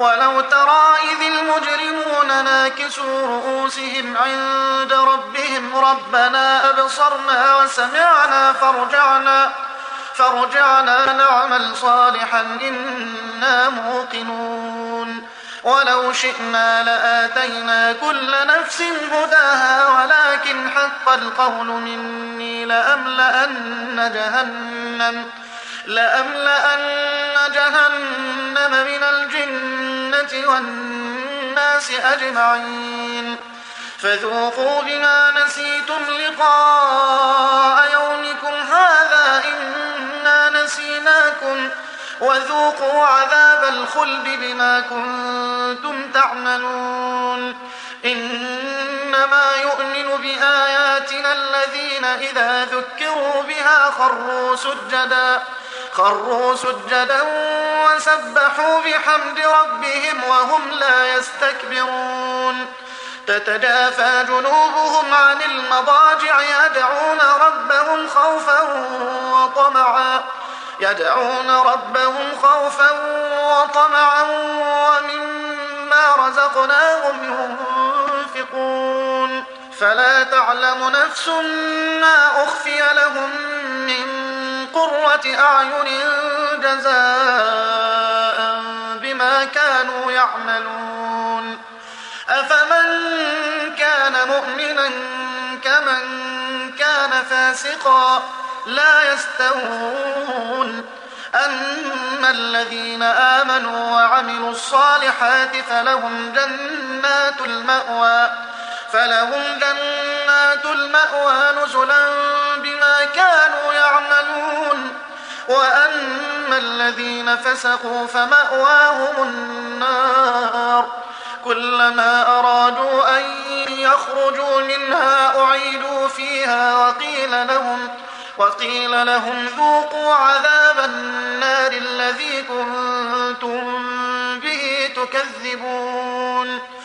ولو ترى إذ المجرمون ناكسوا رؤوسهم عند ربهم ربنا أبصرنا وسمعنا فارجعنا نعمل صالحا إنا موقنون ولو شئنا لآتينا كل نفس هداها ولكن حق القول مني لأملأن جهنم من الجنة والناس أجمعين فذوقوا بما نسيتم لقاء يومكم هذا إنا نسيناكم وذوقوا عذاب الخلد بما كنتم تعملون إنما يؤمن بآياتنا الذين إذا ذكروا بها خروا سجدا وسبحوا بحمد ربهم وهم لا يستكبرون تتجافى جنوبهم عن المضاجع يدعون ربهم خوفا وطمعا ومما رزقناهم ينفقون فلا تعلم نفس ما أخفي لهم من قرة أعين جزاء بما كانوا يعملون أفمن كان مؤمنا كمن كان فاسقا لا يستوون أما الذين آمنوا وعملوا الصالحات فلهم جنات المأوى نزلا بما كانوا يعملون وأما الذين فسقوا فمأواهم النار كلما أرادوا أن يخرجوا منها أعيدوا فيها وقيل لهم ذوقوا عذاب النار الذي كنتم به تكذبون